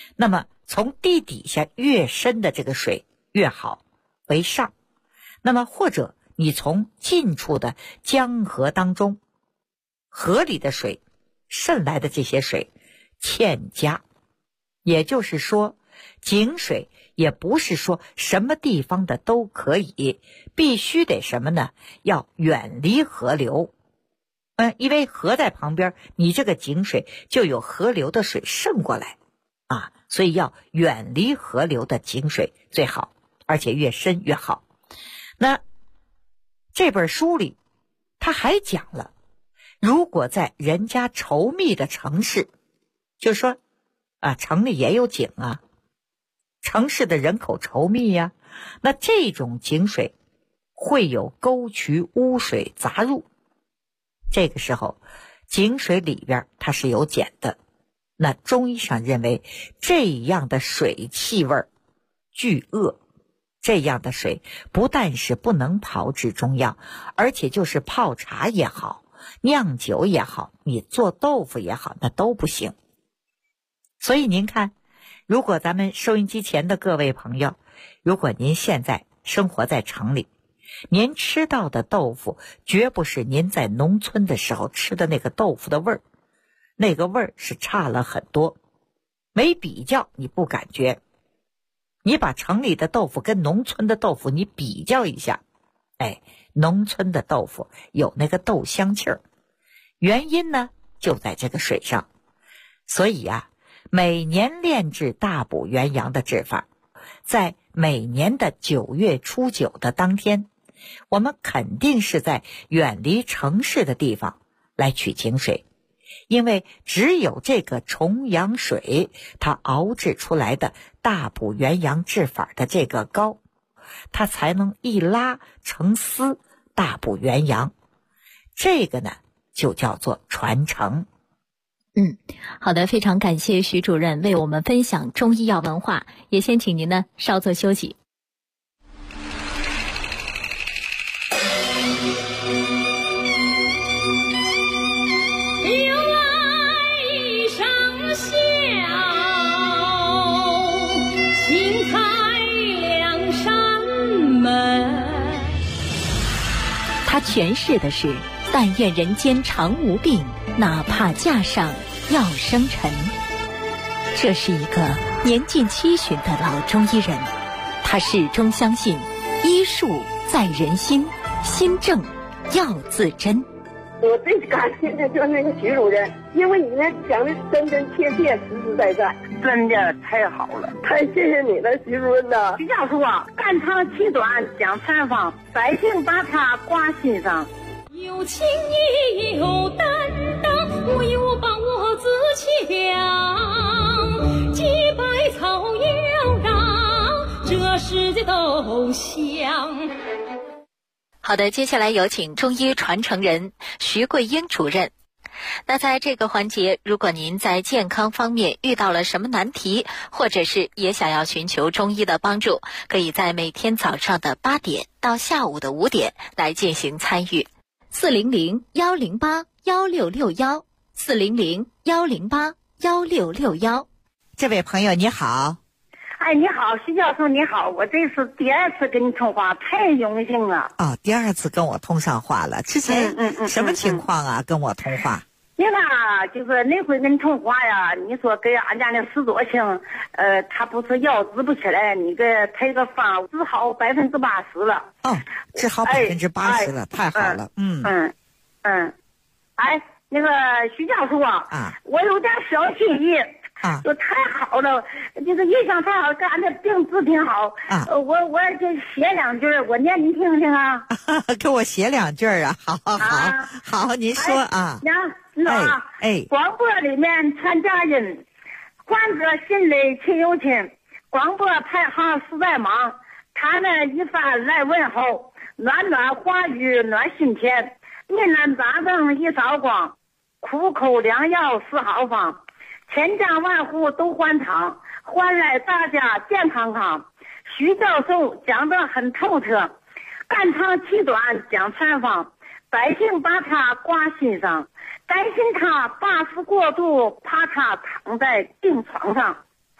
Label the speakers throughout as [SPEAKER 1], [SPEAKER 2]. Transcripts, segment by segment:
[SPEAKER 1] 那么从地底下越深的这个水越好为上，那么或者你从近处的江河当中，河里的水渗来的这些水欠佳，也就是说井水也不是说什么地方的都可以，必须得什么呢？要远离河流。因为河在旁边，你这个井水就有河流的水渗过来啊，所以要远离河流的井水最好，而且越深越好。那这本书里他还讲了，如果在人家稠密的城市，就说城里也有井啊，城市的人口稠密呀，那这种井水会有沟渠污水杂入，这个时候井水里边它是有碱的，那中医上认为这样的水气味巨恶，这样的水不但是不能炮制中药，而且就是泡茶也好，酿酒也好，你做豆腐也好，那都不行。所以您看，如果咱们收音机前的各位朋友，如果您现在生活在城里，您吃到的豆腐绝不是您在农村的时候吃的那个豆腐的味儿，那个味儿是差了很多，没比较你不感觉。你把城里的豆腐跟农村的豆腐你比较一下，农村的豆腐有那个豆香气儿，原因呢就在这个水上。所以每年炼制大补元阳的制法，在每年的9月初9的当天，我们肯定是在远离城市的地方来取井水，因为只有这个重阳水，它熬制出来的大补元阳制法的这个膏，它才能一拉成丝，大补元阳。这个呢就叫做传承。
[SPEAKER 2] 好的，非常感谢徐主任为我们分享中医药文化，也先请您呢稍作休息。他诠释的是但愿人间常无病，哪怕架上要生尘。这是一个年近70的老中医人，他始终相信医术在人心，心正要自珍。
[SPEAKER 3] 我最感谢的就是那个徐主任，因为你那讲的真真切切，实实在在，真的太好了，太谢谢你了，徐主任呐。
[SPEAKER 4] 徐教授肝长气短讲采访，百姓把他挂心上，
[SPEAKER 5] 有情义有担当，无有把我自强，几百草要让这世界都香。
[SPEAKER 2] 好的，接下来有请中医传承人徐桂英主任。那在这个环节，如果您在健康方面遇到了什么难题，或者是也想要寻求中医的帮助，可以在每天早上的8点到下午的5点来进行参与。400-108-1661 400-108-1661。
[SPEAKER 1] 这位朋友你好。
[SPEAKER 4] 你好，徐教授你好，我这是第2次跟你通话，太荣幸了。
[SPEAKER 1] 第2次跟我通上话了，之前什么情况啊？跟我通话？
[SPEAKER 4] 你看就是那回跟你通话呀，你说给俺家那石多星，他不是腰直不起来，你给配个方治好80%了。
[SPEAKER 1] 治好80%了，太好了。
[SPEAKER 4] 那个徐教授我有点小心意。就太好了，就是印象太好，给俺这病治挺好。我就写2句，我念你听听啊。
[SPEAKER 1] 给我写2句啊，好，您说
[SPEAKER 4] 广播里面传佳音，患者心里亲友亲，广播排行实在忙，他们一番来问候，暖暖话语暖心田，面南杂灯一扫光，苦口良药是好方。千家万户都欢畅，换来大家健康康。徐教授讲得很透彻，肝长气短讲采访，百姓把他挂心上，担心他80过度，怕他躺在病床上。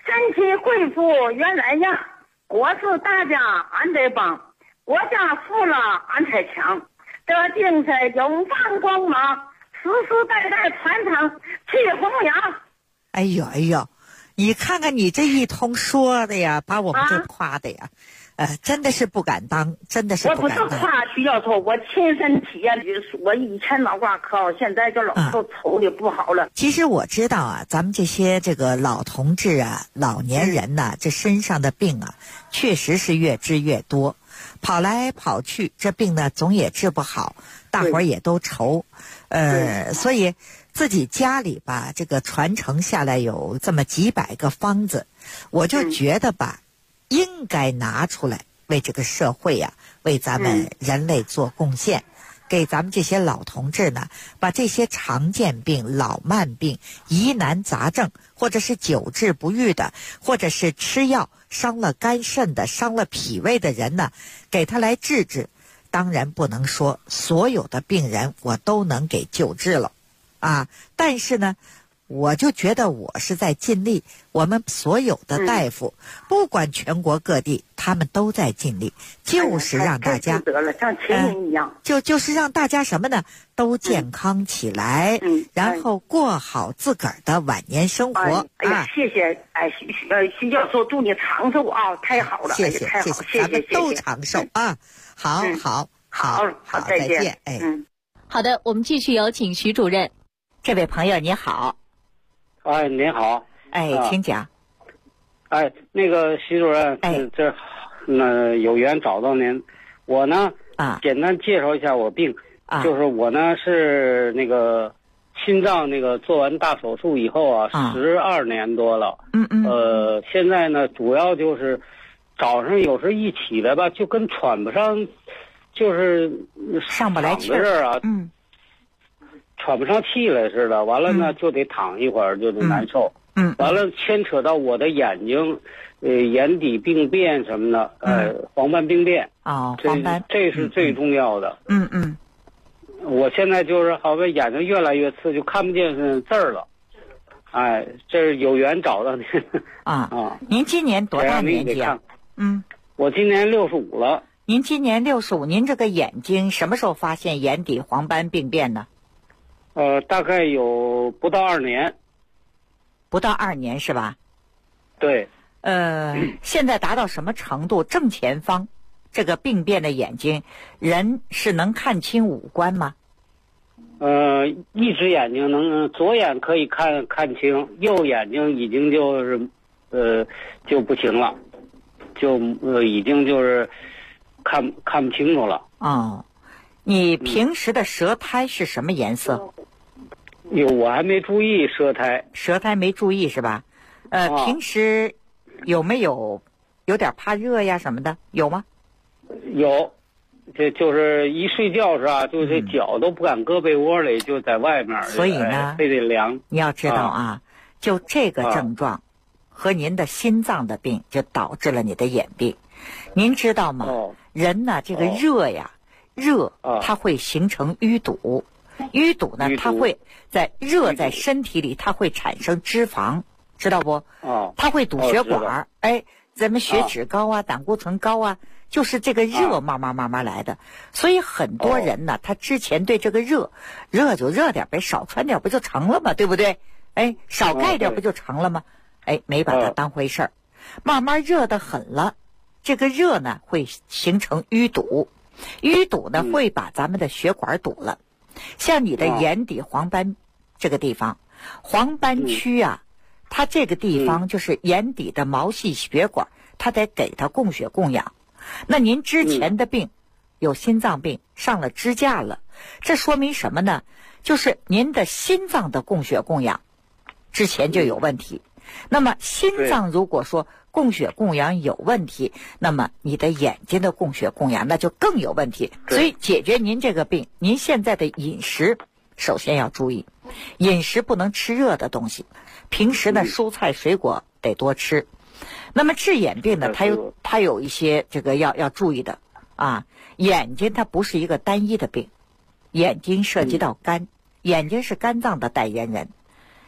[SPEAKER 4] 身体恢复原来样，国事大家安得帮，国家富了安才强。这精神永放光芒，世世代代传承去弘扬。
[SPEAKER 1] 哎呦哎呦，你看看你这一通说的呀，把我们这夸的呀，真的是不敢当，真的是不敢当。
[SPEAKER 4] 我不是夸徐教授，我亲身体验的，我以前脑瓜壳，现在这老头瞅的不好了。
[SPEAKER 1] 其实我知道啊，咱们这个老同志啊，老年人呐，这身上的病啊，确实是越治越多，跑来跑去，这病呢总也治不好，大伙儿也都愁，所以自己家里吧，这个传承下来有这么几百个方子，我就觉得吧，应该拿出来为这个社会呀，为咱们人类做贡献，给咱们这些老同志呢，把这些常见病、老慢病、疑难杂症，或者是久治不愈的，或者是吃药伤了肝肾的、伤了脾胃的人呢，给他来治治。当然不能说所有的病人我都能给救治了啊，但是呢，我就觉得我是在尽力，我们所有的大夫，不管全国各地，他们都在尽力，就是让大家
[SPEAKER 4] 得了像亲人一样，
[SPEAKER 1] 就是让大家什么呢，都健康起来，然后过好自个儿的晚年生活。
[SPEAKER 4] 哎呀，谢谢，徐教授，祝你长寿啊！太好了，
[SPEAKER 1] 谢谢，
[SPEAKER 4] 太好，谢谢，
[SPEAKER 1] 咱们都长寿啊！好，再见，
[SPEAKER 2] 好的，我们继续有请徐主任。
[SPEAKER 1] 这位朋友你好。
[SPEAKER 6] 哎，您好。
[SPEAKER 1] 请讲。
[SPEAKER 6] 那个徐主任，有缘找到您，我呢简单介绍一下我病，就是我呢是那个心脏那个做完大手术以后12年多了，现在呢主要就是早上有时候一起来吧，就跟喘不上，就是
[SPEAKER 1] 上不来气
[SPEAKER 6] 儿喘不上气来似的，完了呢就得躺一会儿，就得难受。完了牵扯到我的眼睛，眼底病变什么的，黄斑病变。
[SPEAKER 1] 黄斑，
[SPEAKER 6] 这是最重要的。我现在就是好像眼睛越来越次，就看不见字儿了。这是有缘找到您。
[SPEAKER 1] 您今年多大年纪啊？
[SPEAKER 6] 我今年65了。
[SPEAKER 1] 您今年65，您这个眼睛什么时候发现眼底黄斑病变呢？
[SPEAKER 6] 大概有不到2年。
[SPEAKER 1] 不到2年是吧？
[SPEAKER 6] 对。
[SPEAKER 1] 现在达到什么程度？正前方这个病变的眼睛，人是能看清五官吗？
[SPEAKER 6] 一只眼睛能，左眼可以看清，右眼睛已经就是就不行了，就已经就是看不清楚了。
[SPEAKER 1] 你平时的舌苔是什么颜色？
[SPEAKER 6] 我还没注意舌苔
[SPEAKER 1] 没注意是吧？平时有没有点怕热呀什么的？有吗？
[SPEAKER 6] 有，这就是一睡觉是吧？就这脚都不敢搁被窝里，就在外面。
[SPEAKER 1] 所以呢，
[SPEAKER 6] 非得凉。
[SPEAKER 1] 你要知道就这个症状和您的心脏的病，就导致了你的眼病。您知道吗？人呢，这个热它会形成淤堵，淤堵呢，它会在身体里，它会产生脂肪，知道不？它会堵血管。咱们血脂高胆固醇高就是这个热慢慢来的。所以很多人呢，他之前对这个热就热点呗，少穿点不就成了吗？对不对？少盖点不就成了吗？没把它当回事儿，慢慢热得很了，这个热呢会形成淤堵。淤堵呢会把咱们的血管堵了，像你的眼底黄斑这个地方，黄斑区它这个地方就是眼底的毛细血管，它得给它供血供氧。那您之前的病有心脏病，上了支架了，这说明什么呢？就是您的心脏的供血供氧之前就有问题。那么心脏如果说供血供氧有问题，那么你的眼睛的供血供氧那就更有问题。所以解决您这个病，您现在的饮食首先要注意，饮食不能吃热的东西，平时呢蔬菜水果得多吃。那么治眼病呢，它有一些这个要注意的眼睛它不是一个单一的病，眼睛涉及到肝，眼睛是肝脏的代言人，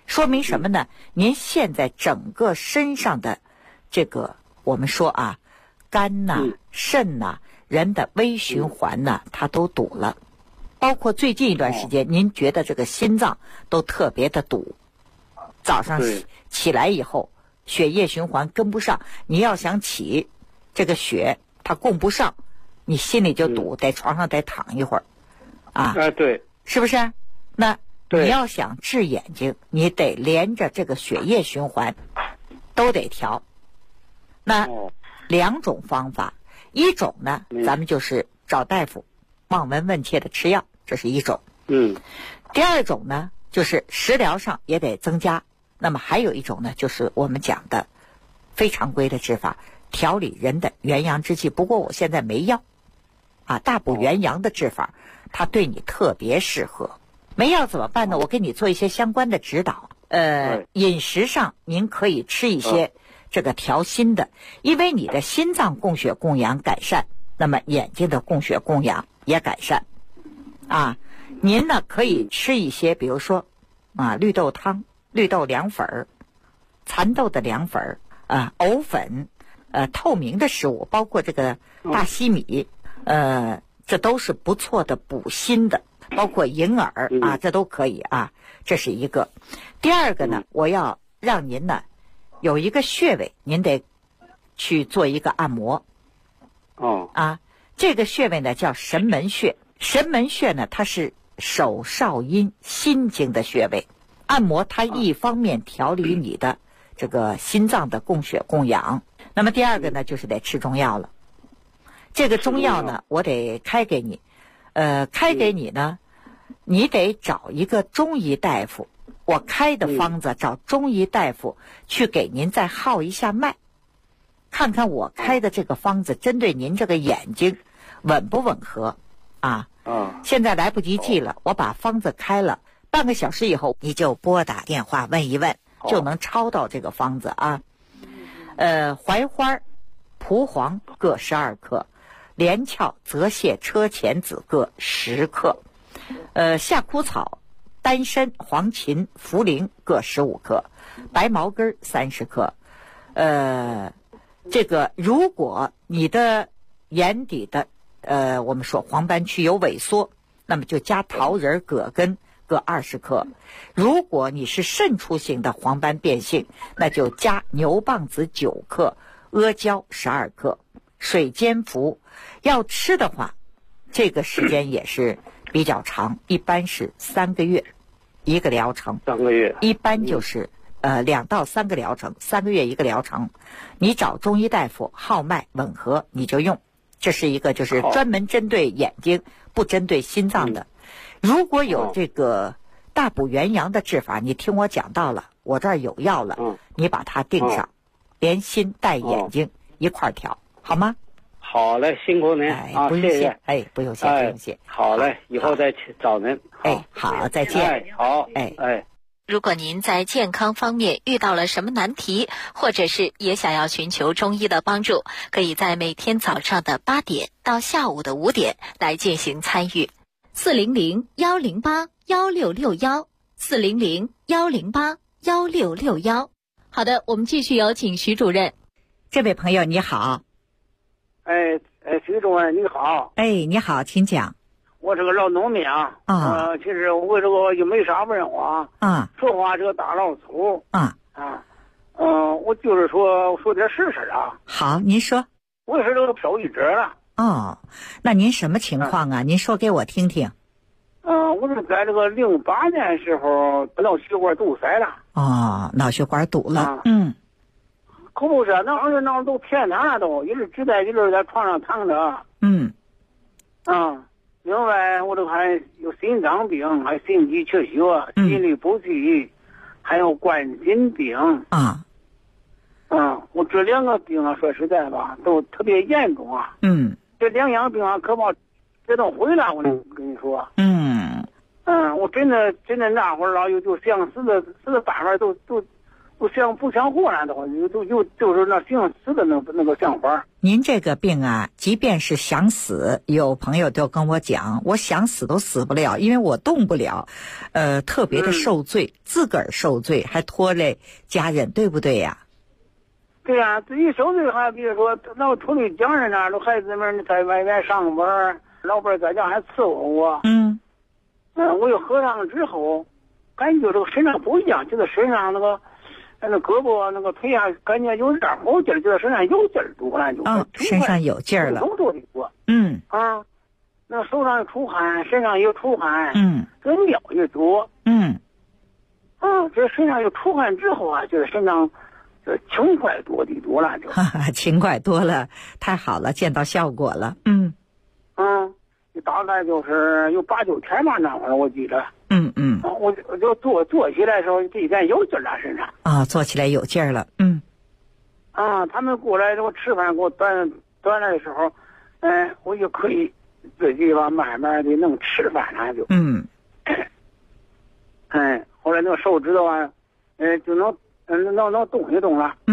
[SPEAKER 1] 说明什么呢？您现在整个身上的这个我们说啊，肝呐、肾呐、人的微循环呐，它都堵了。包括最近一段时间，您觉得这个心脏都特别的堵，早上起来以后血液循环跟不上，你要想起这个血它供不上，你心里就堵，在床上再躺一会儿啊。
[SPEAKER 6] 对，
[SPEAKER 1] 是不是？那你要想治眼睛，你得连着这个血液循环都得调。那2种方法，一种呢，咱们就是找大夫望闻问切的吃药，这是一种。第二种呢，就是食疗上也得增加。那么还有一种呢，就是我们讲的非常规的治法，调理人的元阳之气。不过我现在没药啊，大补元阳的治法，它对你特别适合。没药怎么办呢？我给你做一些相关的指导。饮食上您可以吃一些这个调心的，因为你的心脏供血供氧改善，那么眼睛的供血供氧也改善啊。您呢可以吃一些，比如说绿豆汤、绿豆凉粉、蚕豆的凉粉藕粉，透明的食物，包括这个大西米，这都是不错的补心的。包括银耳啊，这都可以啊，这是一个。第二个呢，我要让您呢有一个穴位，您得去做一个按摩。这个穴位呢叫神门穴。神门穴呢，它是手少阴心经的穴位。按摩它一方面调理你的这个心脏的供血供氧，那么第二个呢就是得吃中药了。这个中药呢，我得开给你。开给你呢，你得找一个中医大夫，我开的方子找中医大夫去给您再号一下脉，看看我开的这个方子针对您这个眼睛吻不吻合啊。现在来不及记了，我把方子开了，半个小时以后你就拨打电话问一问，就能抄到这个方子啊。槐花、蒲黄各12克，连翘、泽泻、车前子各10克，夏枯草、丹参、黄芩、茯苓各15克，白茅根30克。这个如果你的眼底的我们说黄斑区有萎缩，那么就加桃仁、葛根各20克。如果你是渗出型的黄斑变性，那就加牛蒡子9克，阿胶12克，水煎服。要吃的话，这个时间也是比较长，一般是3个月一个疗程。
[SPEAKER 6] 3个月，
[SPEAKER 1] 一般就是2到3个疗程，3个月一个疗程。你找中医大夫号脉吻合你就用，这是一个就是专门针对眼睛不针对心脏的。如果有这个大补元阳的治法，你听我讲到了，我这儿有药了，你把它定上，连心带眼睛一块调，好吗？
[SPEAKER 6] 好嘞，辛苦您谢谢。
[SPEAKER 1] 不用谢，不用谢。
[SPEAKER 6] 好嘞，以后再去找您。
[SPEAKER 1] 好，再见。
[SPEAKER 6] 好，
[SPEAKER 2] 如果您在健康方面遇到了什么难题，或者是也想要寻求中医的帮助，可以在每天早上的8点到下午的5点来进行参与。400-108-1661，400-108-1661。好的，我们继续有请徐主任。
[SPEAKER 1] 这位朋友你好。
[SPEAKER 7] 徐主任你好。
[SPEAKER 1] 你好，请讲。
[SPEAKER 7] 我是个老农民啊。其实我这个也没啥文化说话这个大老粗我就是说点实事啊。
[SPEAKER 1] 好，您说。
[SPEAKER 7] 我是这个漂移者了。
[SPEAKER 1] 那您什么情况啊？您说给我听听。
[SPEAKER 7] 我是在这个08年时候脑血管堵塞了。
[SPEAKER 1] 脑血管堵了。
[SPEAKER 7] 可不是，那都偏瘫了，都一直在床上躺着。另外我这还有心脏病，还有心肌缺血，心律不齐，还有冠心病。我这2个病说实在吧，都特别严重啊。这2样病可把这都毁了，我跟你说。我真的那会儿就想死的办法都不想活了的话，就是那想死的那个想法。
[SPEAKER 1] 您这个病啊，即便是想死，有朋友都跟我讲，我想死都死不了，因为我动不了，特别的受罪，自个儿受罪，还拖累家人，对不对呀？
[SPEAKER 7] 对呀，自己受罪还比如说老拖累家人呢，孩子们在外面上班，老伴在家还伺候我。我又喝上之后，感觉这个身上不一样，就是身上那个胳膊那个腿啊，感觉有点没劲儿，就是身上有劲儿多了，就
[SPEAKER 1] 身上有劲儿了，
[SPEAKER 7] 动作的多。那手上出汗，身上也出汗，这尿也多，这身上有出汗之后啊，就是身上轻快多的多了，就
[SPEAKER 1] 轻快多了，太好了，见到效果了。
[SPEAKER 7] 大概就是有8、9天吧，那会儿我记得。我就坐起来的时候，这一点有劲儿了身上。
[SPEAKER 1] 坐起来有劲儿了。
[SPEAKER 7] 他们过来给我吃饭，给我端来的时候，我就可以自己吧，慢慢的能吃饭了就。后来那个手指头啊，就能动一动了。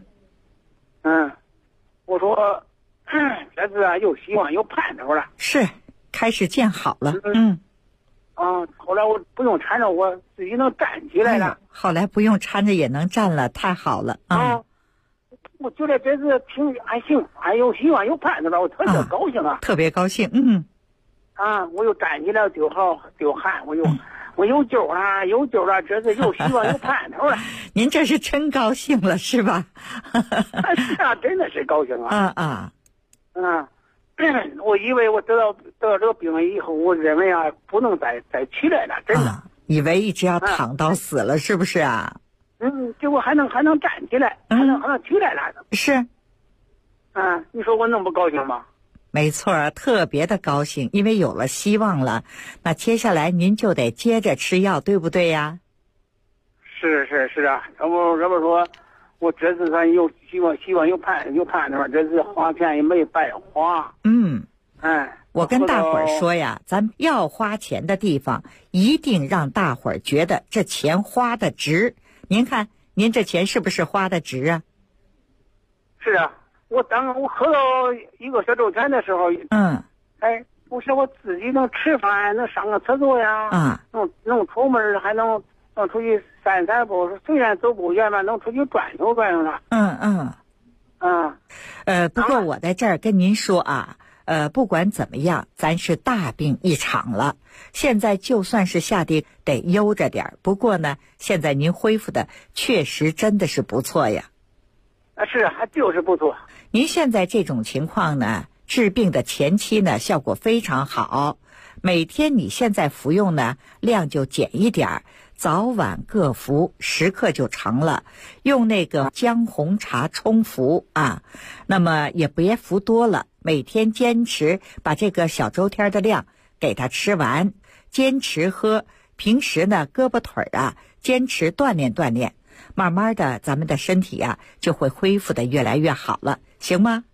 [SPEAKER 7] 我说，这次啊有希望有盼头了。
[SPEAKER 1] 是，开始见好了。
[SPEAKER 7] 后来我不用搀着，我自己能站起来了。
[SPEAKER 1] 后来不用搀着也能站了，太好了。
[SPEAKER 7] 我觉得这次还行，还有希望有盼头了，我特别高兴啊。
[SPEAKER 1] 特别高兴。
[SPEAKER 7] 我又站起来就喊，我有救了，有救了，这次有希望有盼头了。
[SPEAKER 1] 您这是真高兴了是吧？
[SPEAKER 7] 是啊，真的是高兴啊。我以为我得到这个病以后，我认为啊不能再起来了，真的。
[SPEAKER 1] 以为一直要躺到死了，是不是啊？
[SPEAKER 7] 结果还能站起来，还能起来了。
[SPEAKER 1] 是。
[SPEAKER 7] 你说我能不高兴吗？
[SPEAKER 1] 没错，特别的高兴，因为有了希望了。那接下来您就得接着吃药，对不对呀？
[SPEAKER 7] 是啊，要不说。我这次算有希望有盼头，这次花钱也没白花。
[SPEAKER 1] 我跟大伙儿说呀，咱要花钱的地方，一定让大伙儿觉得这钱花的值。您看，您这钱是不是花的值啊？
[SPEAKER 7] 是啊，我喝到1个小周前的时候，我说我自己能吃饭，能上个厕所呀，能出门，还能出去散步，虽然走不远吧，能出去转悠了。
[SPEAKER 1] 不过我在这儿跟您说啊，不管怎么样，咱是大病一场了。现在就算是下地得悠着点，不过呢，现在您恢复的确实真的是不错呀。
[SPEAKER 7] 是啊，就是不错。
[SPEAKER 1] 您现在这种情况呢，治病的前期呢，效果非常好。每天你现在服用呢，量就减一点，早晚各服10克就成了。用那个姜红茶冲服啊，那么也别服多了。每天坚持把这个小周天的量给它吃完，坚持喝。平时呢，胳膊腿啊，坚持锻炼，慢慢的咱们的身体啊就会恢复的越来越好了，行吗？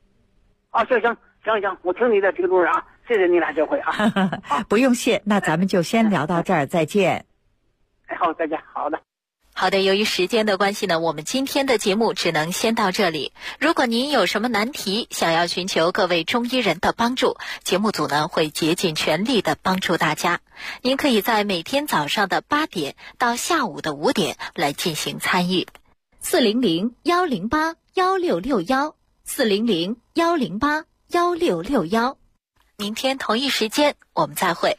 [SPEAKER 7] 行，我听你的这个啊，谢谢你俩这回啊。
[SPEAKER 1] 不用谢，那咱们就先聊到这儿，再见。
[SPEAKER 7] 好，再见。
[SPEAKER 2] 好的，由于时间的关系呢，我们今天的节目只能先到这里。如果您有什么难题，想要寻求各位中医人的帮助，节目组呢会竭尽全力的帮助大家。您可以在每天早上的8点到下午的5点来进行参与。400-108-1661，400-108-1661。明天同一时间我们再会。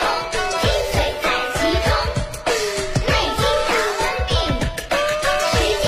[SPEAKER 8] 谁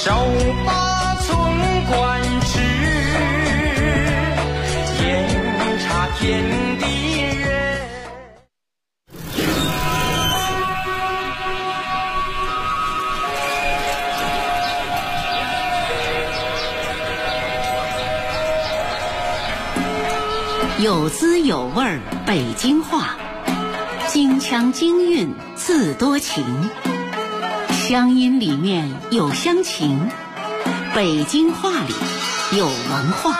[SPEAKER 8] 手把寸关尺，眼察天地人。
[SPEAKER 9] 有滋有味儿北京话，京腔京韵自多情，乡音里面有乡情，北京话里有文化。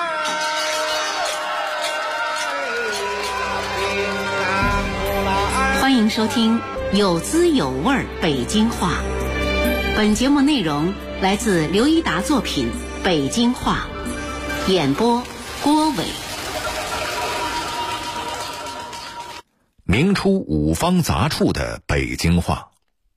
[SPEAKER 9] 欢迎收听有滋有味儿北京话。本节目内容来自刘一达作品《北京话》，演播郭伟。
[SPEAKER 10] 明初五方杂处的北京话。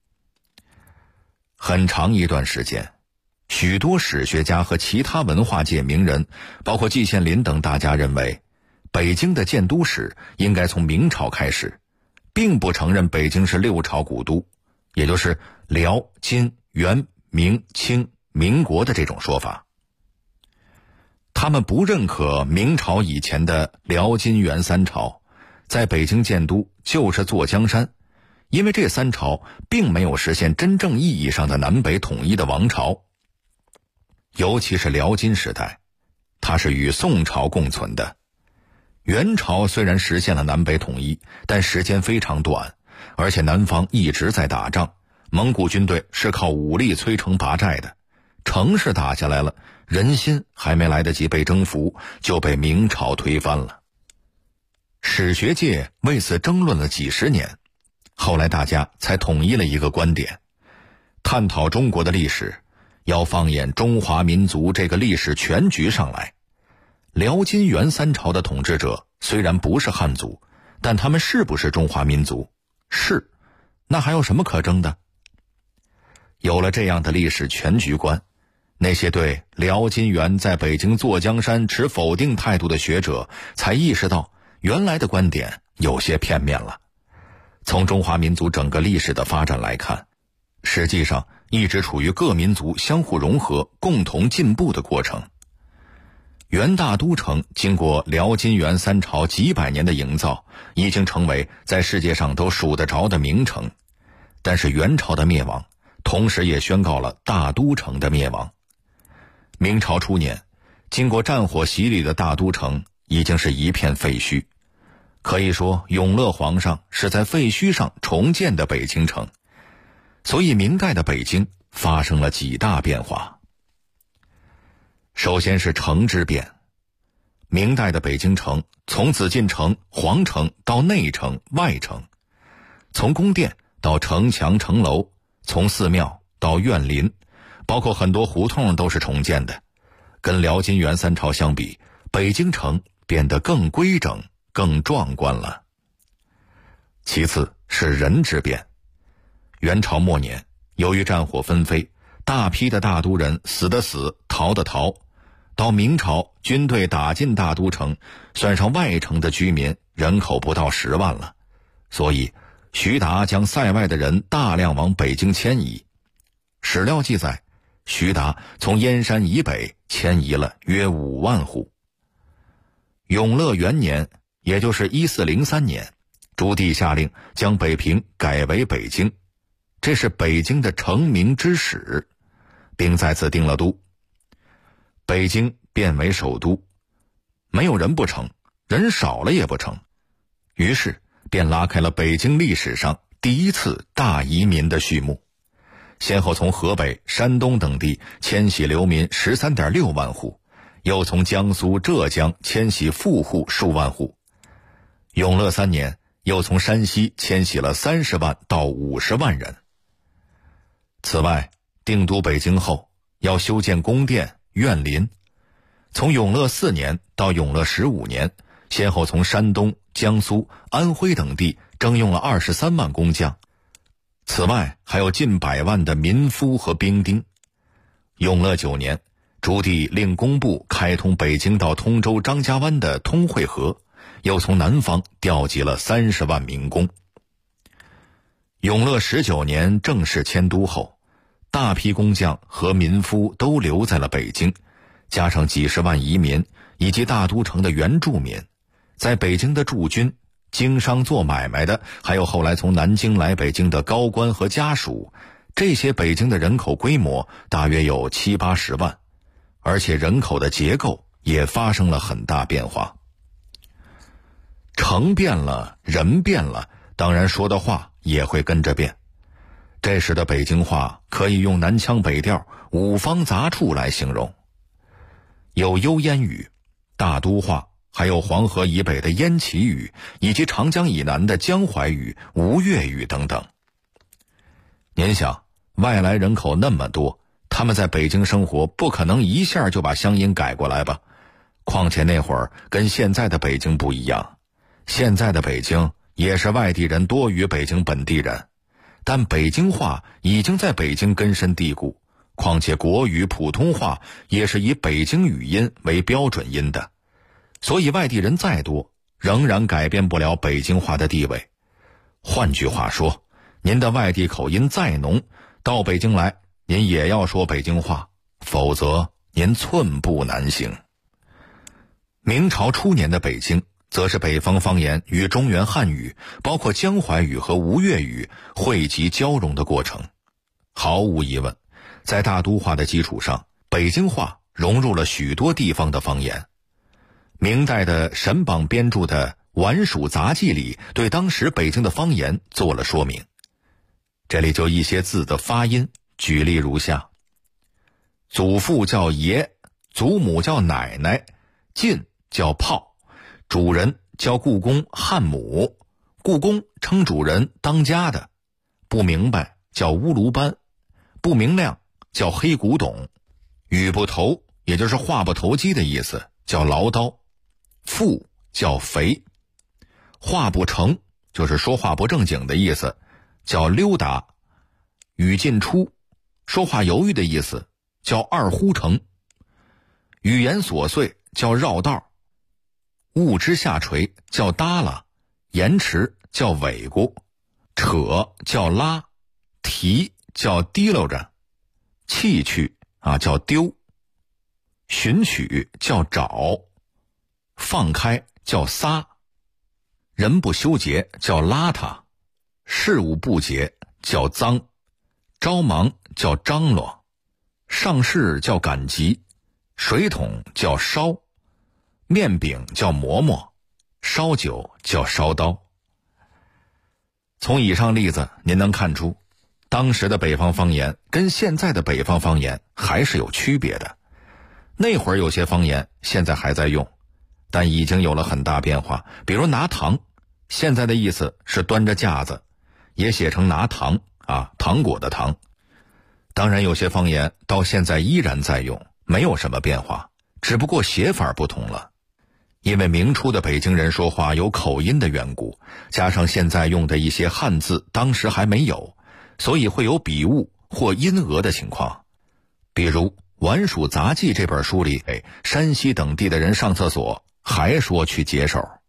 [SPEAKER 10] 很长一段时间，许多史学家和其他文化界名人，包括季羡林等大家认为，北京的建都史应该从明朝开始，并不承认北京是六朝古都，也就是辽、金、元、明、清、民国的这种说法。他们不认可明朝以前的辽、金、元三朝在北京建都就是坐江山，因为这三朝并没有实现真正意义上的南北统一的王朝。尤其是辽金时代，它是与宋朝共存的。元朝虽然实现了南北统一，但时间非常短，而且南方一直在打仗，蒙古军队是靠武力摧城拔寨的，城市打下来了，人心还没来得及被征服，就被明朝推翻了。史学界为此争论了几十年，后来大家才统一了一个观点：探讨中国的历史，要放眼中华民族这个历史全局上来。辽金元三朝的统治者虽然不是汉族，但他们是不是中华民族？是，那还有什么可争的？有了这样的历史全局观，那些对辽金元在北京坐江山持否定态度的学者才意识到，原来的观点有些片面了。从中华民族整个历史的发展来看，实际上一直处于各民族相互融合、共同进步的过程。元大都城经过辽金元三朝几百年的营造，已经成为在世界上都数得着的名城。但是元朝的灭亡，同时也宣告了大都城的灭亡。明朝初年，经过战火洗礼的大都城已经是一片废墟。可以说，永乐皇上是在废墟上重建的北京城。所以明代的北京发生了几大变化。首先是城之变。明代的北京城从紫禁城、皇城到内城、外城，从宫殿到城墙、城楼，从寺庙到院林，包括很多胡同都是重建的。跟辽金元三朝相比，北京城变得更规整、更壮观了。其次是人之变。元朝末年，由于战火纷飞，大批的大都人死的死，逃的逃。到明朝，军队打进大都城，算上外城的居民，人口不到10万了。所以徐达将塞外的人大量往北京迁移。史料记载，徐达从燕山以北迁移了约5万户。永乐元年，也就是1403年，朱棣下令将北平改为北京，这是北京的成名之始，并在此定了都。北京变为首都，没有人不成，人少了也不成，于是便拉开了北京历史上第一次大移民的序幕。先后从河北、山东等地迁徙流民 13.6 万户，又从江苏、浙江迁徙富户数万户。永乐3年，又从山西迁徙了30万到50万人。此外，定都北京后，要修建宫殿、院林。从永乐4年到永乐15年，先后从山东、江苏、安徽等地征用了23万工匠。此外，还有近100万的民夫和兵丁。永乐9年，朱棣令工部开通北京到通州张家湾的通惠河，又从南方调集了30万民工。永乐19年正式迁都后， 大批工匠和民夫都留在了北京，加上几十万移民以及大都城的原住民，在北京的驻军、经商做买卖的，还有后来从南京来北京的高官和家属，这些北京的人口规模大约有70-80万，而且人口的结构也发生了很大变化。城变了，人变了，当然说的话也会跟着变。这时的北京话可以用南腔北调、五方杂处来形容，有幽烟语、大都话，还有黄河以北的燕齐语，以及长江以南的江淮语、吴越语等等。您想，外来人口那么多，他们在北京生活，不可能一下就把乡音改过来吧？况且那会儿跟现在的北京不一样，现在的北京也是外地人多于北京本地人，但北京话已经在北京根深蒂固，况且国语、普通话也是以北京语音为标准音的，所以外地人再多，仍然改变不了北京话的地位。换句话说，您的外地口音再浓，到北京来，您也要说北京话，否则您寸步难行。明朝初年的北京，则是北方方言与中原汉语，包括江淮语和吴越语汇集交融的过程。毫无疑问，在大都话的基础上，北京话融入了许多地方的方言。明代的沈榜编著的《晚蜀杂记》里，对当时北京的方言做了说明。这里就一些字的发音，举例如下：祖父叫爷，祖母叫奶奶，进叫炮，主人叫故宫汉母，故宫称主人当家的，不明白叫乌卢班，不明亮叫黑古董，语不投也就是话不投机的意思，叫唠叨，富叫肥，话不成就是说话不正经的意思，叫溜达，语尽出说话犹豫的意思，叫二呼成，语言琐碎叫绕道，物之下垂叫耷拉，延迟叫尾咕，扯叫拉，提叫提溜着，弃去叫丢，寻取叫找，放开叫撒，人不修洁叫邋遢，事物不洁叫脏，着忙叫张罗，上市叫赶集，水桶叫烧，面饼叫馍馍，烧酒叫烧刀。从以上例子您能看出，当时的北方方言跟现在的北方方言还是有区别的。那会儿有些方言现在还在用，但已经有了很大变化。比如拿糖，现在的意思是端着架子，也写成拿糖糖果的糖。当然有些方言到现在依然在用，没有什么变化，只不过写法不同了。因为明初的北京人说话有口音的缘故，加上现在用的一些汉字当时还没有，所以会有笔误或音讹的情况。比如《晚蜀杂记》这本书里，山西等地的人上厕所还说去解手。